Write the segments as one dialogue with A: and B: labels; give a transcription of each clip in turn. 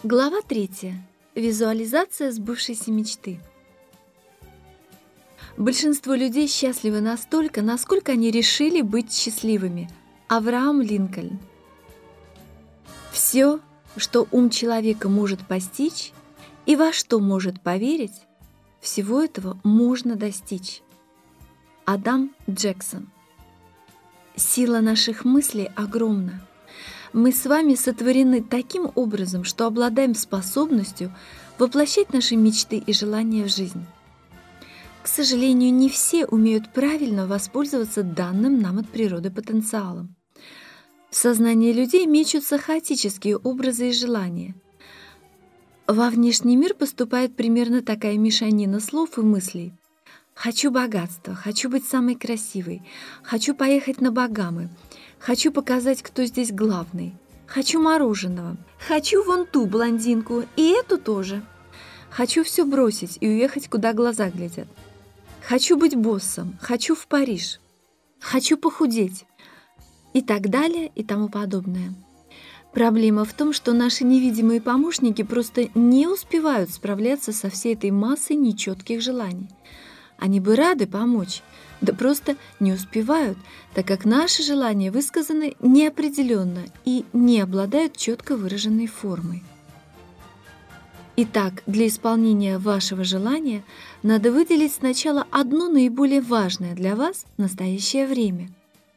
A: Глава 3. Визуализация сбывшейся мечты. Большинство людей счастливы настолько, насколько они решили быть счастливыми. Авраам Линкольн. Все, что ум человека может постичь и во что может поверить, всего этого можно достичь. Адам Джексон. Сила наших мыслей огромна. Мы с вами сотворены таким образом, что обладаем способностью воплощать наши мечты и желания в жизнь. К сожалению, не все умеют правильно воспользоваться данным нам от природы потенциалом. В сознании людей мечутся хаотические образы и желания. Во внешний мир поступает примерно такая мешанина слов и мыслей. «Хочу богатства», «хочу быть самой красивой», «хочу поехать на Багамы», «хочу показать, кто здесь главный», «хочу мороженого», «хочу вон ту блондинку и эту тоже», «хочу все бросить и уехать, куда глаза глядят», «хочу быть боссом», «хочу в Париж», «хочу похудеть» и так далее и тому подобное. Проблема в том, что наши невидимые помощники просто не успевают справляться со всей этой массой нечетких желаний. Они бы рады помочь, да просто не успевают, так как наши желания высказаны неопределенно и не обладают четко выраженной формой. Итак, для исполнения вашего желания надо выделить сначала одно наиболее важное для вас в настоящее время.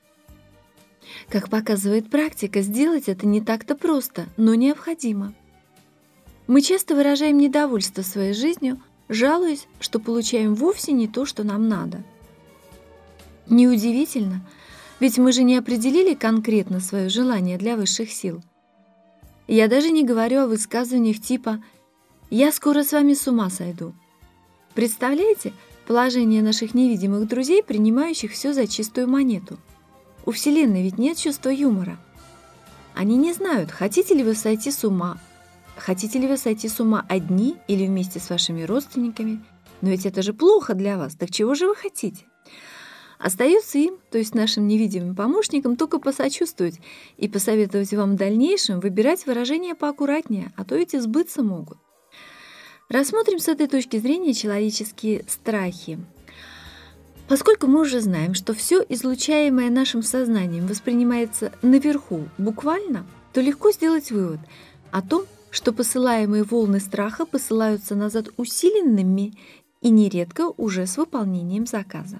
A: Как показывает практика, сделать это не так-то просто, но необходимо. Мы часто выражаем недовольство своей жизнью, жалуясь, что получаем вовсе не то, что нам надо. Неудивительно, ведь мы же не определили конкретно свое желание для высших сил. Я даже не говорю о высказываниях типа «я скоро с вами с ума сойду». Представляете положение наших невидимых друзей, принимающих все за чистую монету? У Вселенной ведь нет чувства юмора. Они не знают, хотите ли вы сойти с ума, хотите ли вы сойти с ума одни или вместе с вашими родственниками? Но ведь это же плохо для вас, так чего же вы хотите? Остается им, то есть нашим невидимым помощникам, только посочувствовать и посоветовать вам в дальнейшем выбирать выражения поаккуратнее, а то ведь и сбыться могут. Рассмотрим с этой точки зрения человеческие страхи. Поскольку мы уже знаем, что все излучаемое нашим сознанием воспринимается наверху буквально, то легко сделать вывод о том, что посылаемые волны страха посылаются назад усиленными и нередко уже с выполнением заказа.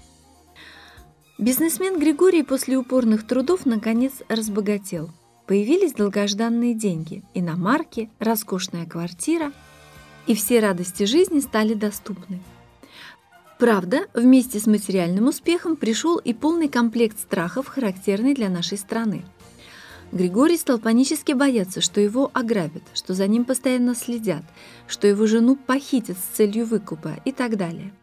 A: Бизнесмен Григорий после упорных трудов наконец разбогател. Появились долгожданные деньги, иномарки, роскошная квартира, и все радости жизни стали доступны. Правда, вместе с материальным успехом пришел и полный комплект страхов, характерный для нашей страны. Григорий стал панически бояться, что его ограбят, что за ним постоянно следят, что его жену похитят с целью выкупа и так далее.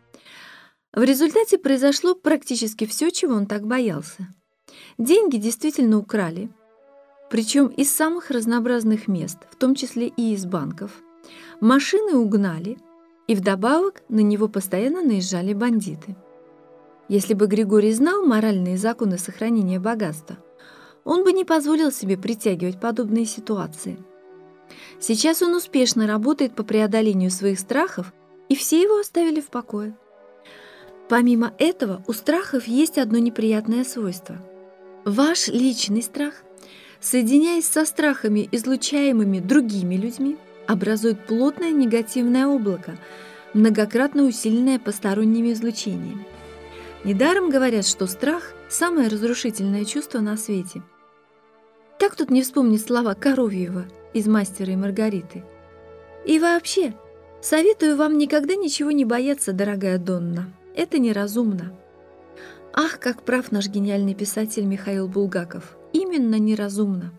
A: В результате произошло практически все, чего он так боялся. Деньги действительно украли, причем из самых разнообразных мест, в том числе и из банков. Машины угнали, и вдобавок на него постоянно наезжали бандиты. Если бы Григорий знал моральные законы сохранения богатства, он бы не позволил себе притягивать подобные ситуации. Сейчас он успешно работает по преодолению своих страхов, и все его оставили в покое. Помимо этого, у страхов есть одно неприятное свойство. Ваш личный страх, соединяясь со страхами, излучаемыми другими людьми, образует плотное негативное облако, многократно усиленное посторонними излучениями. Недаром говорят, что страх – самое разрушительное чувство на свете. Как тут не вспомнить слова Коровьева из «Мастера и Маргариты»? И вообще, советую вам никогда ничего не бояться, дорогая Донна. Это неразумно. Ах, как прав наш гениальный писатель Михаил Булгаков. Именно неразумно.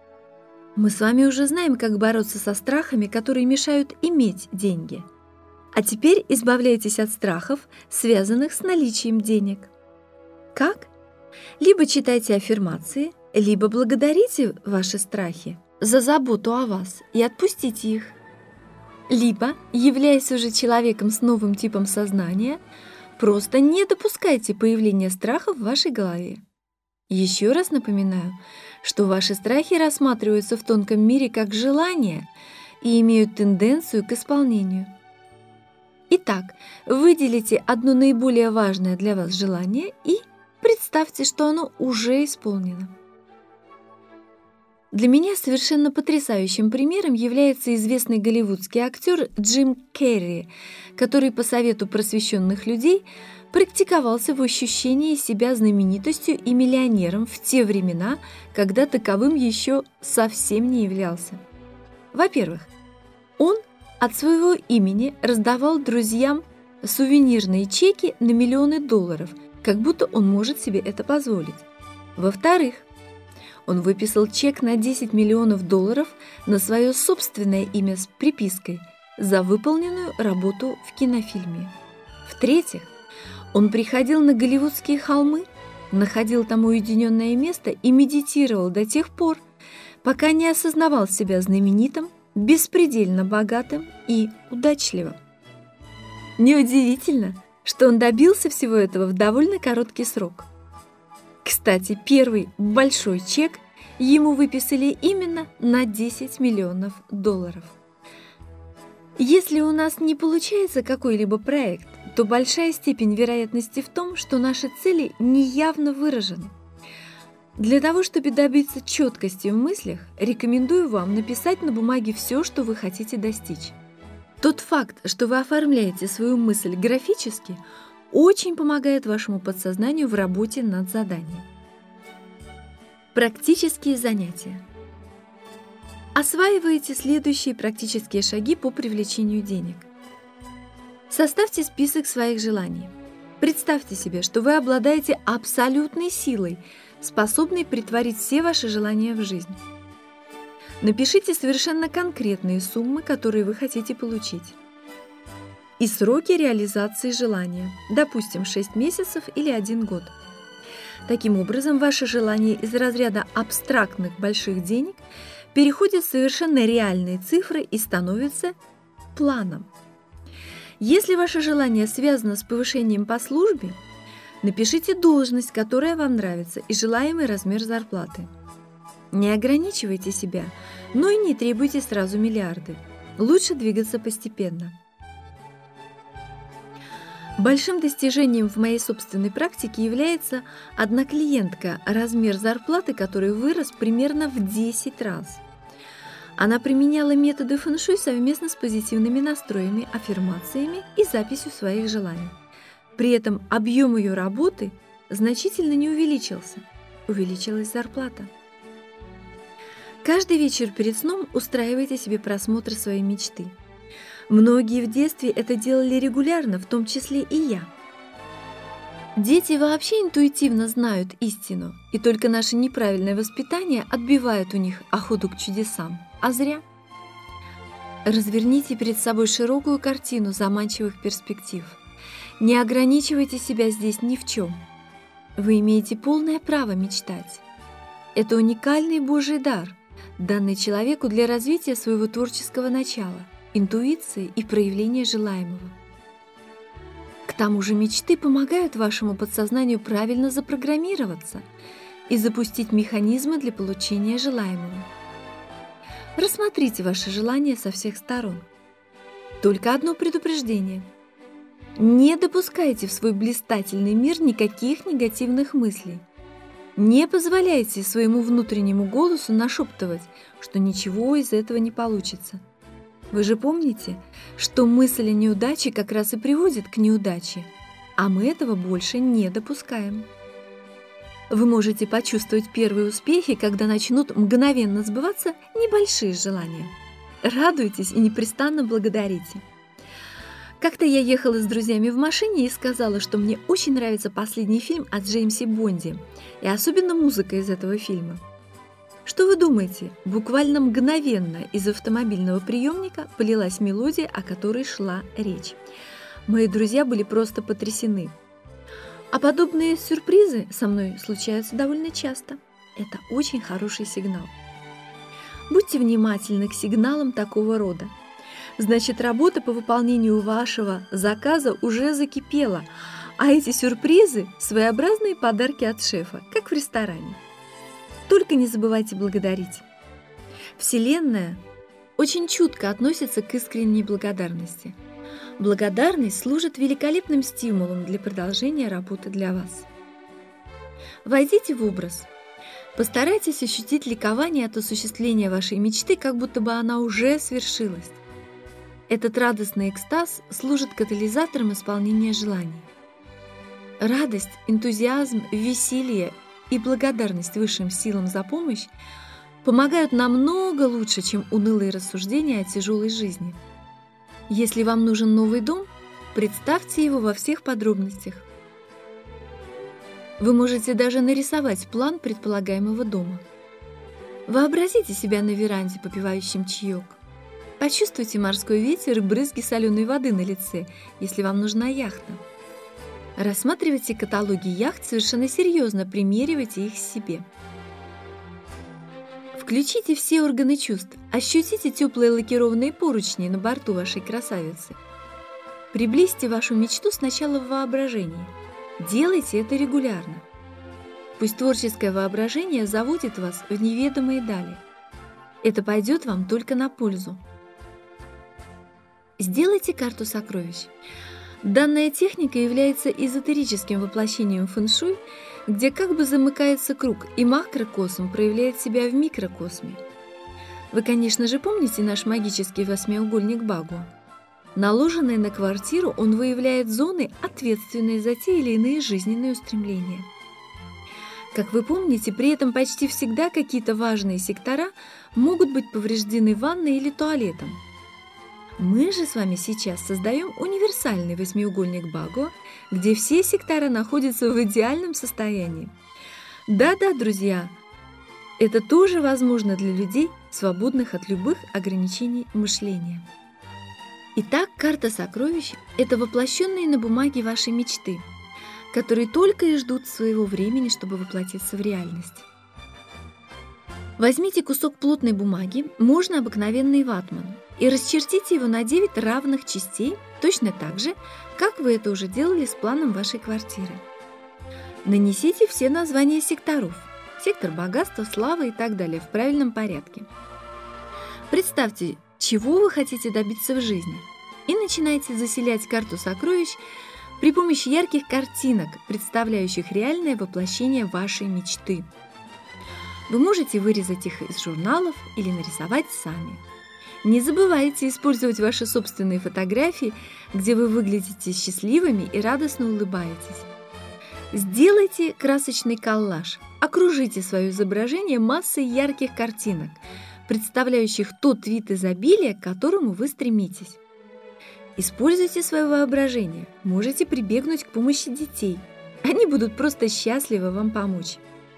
A: Мы с вами уже знаем, как бороться со страхами, которые мешают иметь деньги. А теперь избавляйтесь от страхов, связанных с наличием денег. Как? Либо читайте аффирмации, либо благодарите ваши страхи за заботу о вас и отпустите их. Либо, являясь уже человеком с новым типом сознания, просто не допускайте появления страхов в вашей голове. Еще раз напоминаю, что ваши страхи рассматриваются в тонком мире как желания и имеют тенденцию к исполнению. Итак, выделите одно наиболее важное для вас желание и представьте, что оно уже исполнено. Для меня совершенно потрясающим примером является известный голливудский актер Джим Керри, который по совету просвещенных людей практиковался в ощущении себя знаменитостью и миллионером в те времена, когда таковым еще совсем не являлся. Во-первых, он от своего имени раздавал друзьям сувенирные чеки на миллионы долларов, как будто он может себе это позволить. Во-вторых, он выписал чек на 10 миллионов долларов на свое собственное имя с припиской за выполненную работу в кинофильме. В-третьих, он приходил на голливудские холмы, находил там уединенное место и медитировал до тех пор, пока не осознавал себя знаменитым, беспредельно богатым и удачливым. Неудивительно, что он добился всего этого в довольно короткий срок. Кстати, первый большой чек ему выписали именно на 10 миллионов долларов. Если у нас не получается какой-либо проект, то большая степень вероятности в том, что наши цели неявно выражены. Для того, чтобы добиться четкости в мыслях, рекомендую вам написать на бумаге все, что вы хотите достичь. Тот факт, что вы оформляете свою мысль графически, очень помогает вашему подсознанию в работе над заданием. Практические занятия. Осваивайте следующие практические шаги по привлечению денег. Составьте список своих желаний. Представьте себе, что вы обладаете абсолютной силой, способной претворить все ваши желания в жизнь. Напишите совершенно конкретные суммы, которые вы хотите получить, и сроки реализации желания, допустим, 6 месяцев или 1 год. Таким образом, ваше желание из разряда абстрактных больших денег переходит в совершенно реальные цифры и становится планом. Если ваше желание связано с повышением по службе, напишите должность, которая вам нравится, и желаемый размер зарплаты. Не ограничивайте себя, но и не требуйте сразу миллиарды. Лучше двигаться постепенно. Большим достижением в моей собственной практике является одна клиентка, размер зарплаты которой вырос примерно в 10 раз. Она применяла методы фэн-шуй совместно с позитивными настроями, аффирмациями и записью своих желаний. При этом объем ее работы значительно не увеличился, увеличилась зарплата. Каждый вечер перед сном устраивайте себе просмотр своей мечты. Многие в детстве это делали регулярно, в том числе и я. Дети вообще интуитивно знают истину, и только наше неправильное воспитание отбивает у них охоту к чудесам, а зря. Разверните перед собой широкую картину заманчивых перспектив. Не ограничивайте себя здесь ни в чем. Вы имеете полное право мечтать. Это уникальный Божий дар, данный человеку для развития своего творческого начала, интуиции и проявления желаемого. К тому же мечты помогают вашему подсознанию правильно запрограммироваться и запустить механизмы для получения желаемого. Рассмотрите ваши желания со всех сторон. Только одно предупреждение. Не допускайте в свой блистательный мир никаких негативных мыслей. Не позволяйте своему внутреннему голосу нашептывать, что ничего из этого не получится. Вы же помните, что мысль о неудаче как раз и приводит к неудаче, а мы этого больше не допускаем. Вы можете почувствовать первые успехи, когда начнут мгновенно сбываться небольшие желания. Радуйтесь и непрестанно благодарите. Как-то я ехала с друзьями в машине и сказала, что мне очень нравится последний фильм о Джеймсе Бонде, и особенно музыка из этого фильма. Что вы думаете? Буквально мгновенно из автомобильного приемника полилась мелодия, о которой шла речь. Мои друзья были просто потрясены. А подобные сюрпризы со мной случаются довольно часто. Это очень хороший сигнал. Будьте внимательны к сигналам такого рода. Значит, работа по выполнению вашего заказа уже закипела, а эти сюрпризы – своеобразные подарки от шефа, как в ресторане. Только не забывайте благодарить. Вселенная очень чутко относятся к искренней благодарности. Благодарность служит великолепным стимулом для продолжения работы для вас. Войдите в образ. Постарайтесь ощутить ликование от осуществления вашей мечты, как будто бы она уже свершилась. Этот радостный экстаз служит катализатором исполнения желаний. Радость, энтузиазм, веселье и благодарность высшим силам за помощь помогают намного лучше, чем унылые рассуждения о тяжелой жизни. Если вам нужен новый дом, представьте его во всех подробностях. Вы можете даже нарисовать план предполагаемого дома. Вообразите себя на веранде, попивающим чаек. Почувствуйте морской ветер и брызги соленой воды на лице, если вам нужна яхта. Рассматривайте каталоги яхт совершенно серьезно, примеривайте их себе. Включите все органы чувств, ощутите теплые лакированные поручни на борту вашей красавицы. Приблизьте вашу мечту сначала в воображении. Делайте это регулярно. Пусть творческое воображение заводит вас в неведомые дали. Это пойдет вам только на пользу. Сделайте карту сокровищ. Данная техника является эзотерическим воплощением фэн-шуй, где как бы замыкается круг, и макрокосм проявляет себя в микрокосме. Вы, конечно же, помните наш магический восьмиугольник Багуа. Наложенный на квартиру, он выявляет зоны, ответственные за те или иные жизненные устремления. Как вы помните, при этом почти всегда какие-то важные сектора могут быть повреждены ванной или туалетом. Мы же с вами сейчас создаем универсальный восьмиугольник Багуа, где все сектора находятся в идеальном состоянии. Да-да, друзья, это тоже возможно для людей, свободных от любых ограничений мышления. Итак, карта сокровищ – это воплощенные на бумаге ваши мечты, которые только и ждут своего времени, чтобы воплотиться в реальность. Возьмите кусок плотной бумаги, можно обыкновенный ватман, и расчертите его на 9 равных частей, точно так же, как вы это уже делали с планом вашей квартиры. Нанесите все названия секторов – сектор богатства, славы и так далее в правильном порядке. Представьте, чего вы хотите добиться в жизни, и начинайте заселять карту сокровищ при помощи ярких картинок, представляющих реальное воплощение вашей мечты. Вы можете вырезать их из журналов или нарисовать сами. Не забывайте использовать ваши собственные фотографии, где вы выглядите счастливыми и радостно улыбаетесь. Сделайте красочный коллаж, окружите свое изображение массой ярких картинок, представляющих тот вид изобилия, к которому вы стремитесь. Используйте свое воображение, можете прибегнуть к помощи детей. Они будут просто счастливы вам помочь.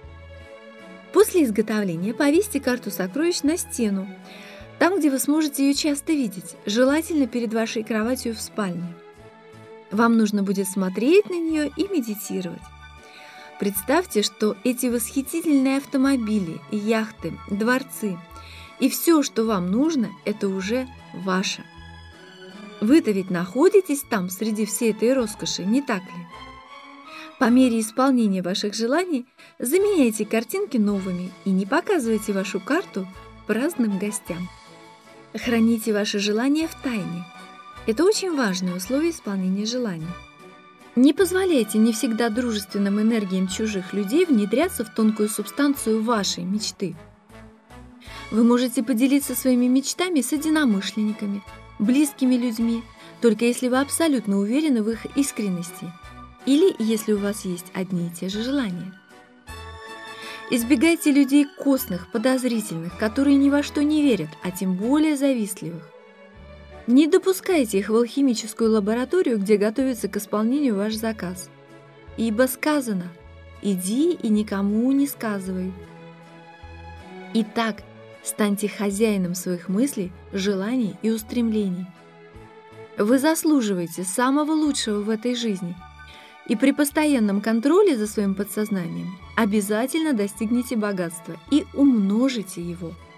A: После изготовления повесьте карту сокровищ на стену, там, где вы сможете ее часто видеть, желательно перед вашей кроватью в спальне. Вам нужно будет смотреть на нее и медитировать. Представьте, что эти восхитительные автомобили, яхты, дворцы и все, что вам нужно, это уже ваше. Вы-то ведь находитесь там среди всей этой роскоши, не так ли? По мере исполнения ваших желаний заменяйте картинки новыми и не показывайте вашу карту праздным гостям. Храните ваши желания в тайне. Это очень важное условие исполнения желаний. Не позволяйте не всегда дружественным энергиям чужих людей внедряться в тонкую субстанцию вашей мечты. Вы можете поделиться своими мечтами с единомышленниками, близкими людьми, только если вы абсолютно уверены в их искренности или если у вас есть одни и те же желания. Избегайте людей косных, подозрительных, которые ни во что не верят, а тем более завистливых. Не допускайте их в алхимическую лабораторию, где готовится к исполнению ваш заказ. Ибо сказано: «Иди и никому не сказывай». Итак, станьте хозяином своих мыслей, желаний и устремлений. Вы заслуживаете самого лучшего в этой жизни, и при постоянном контроле за своим подсознанием обязательно достигнете богатства и умножите его.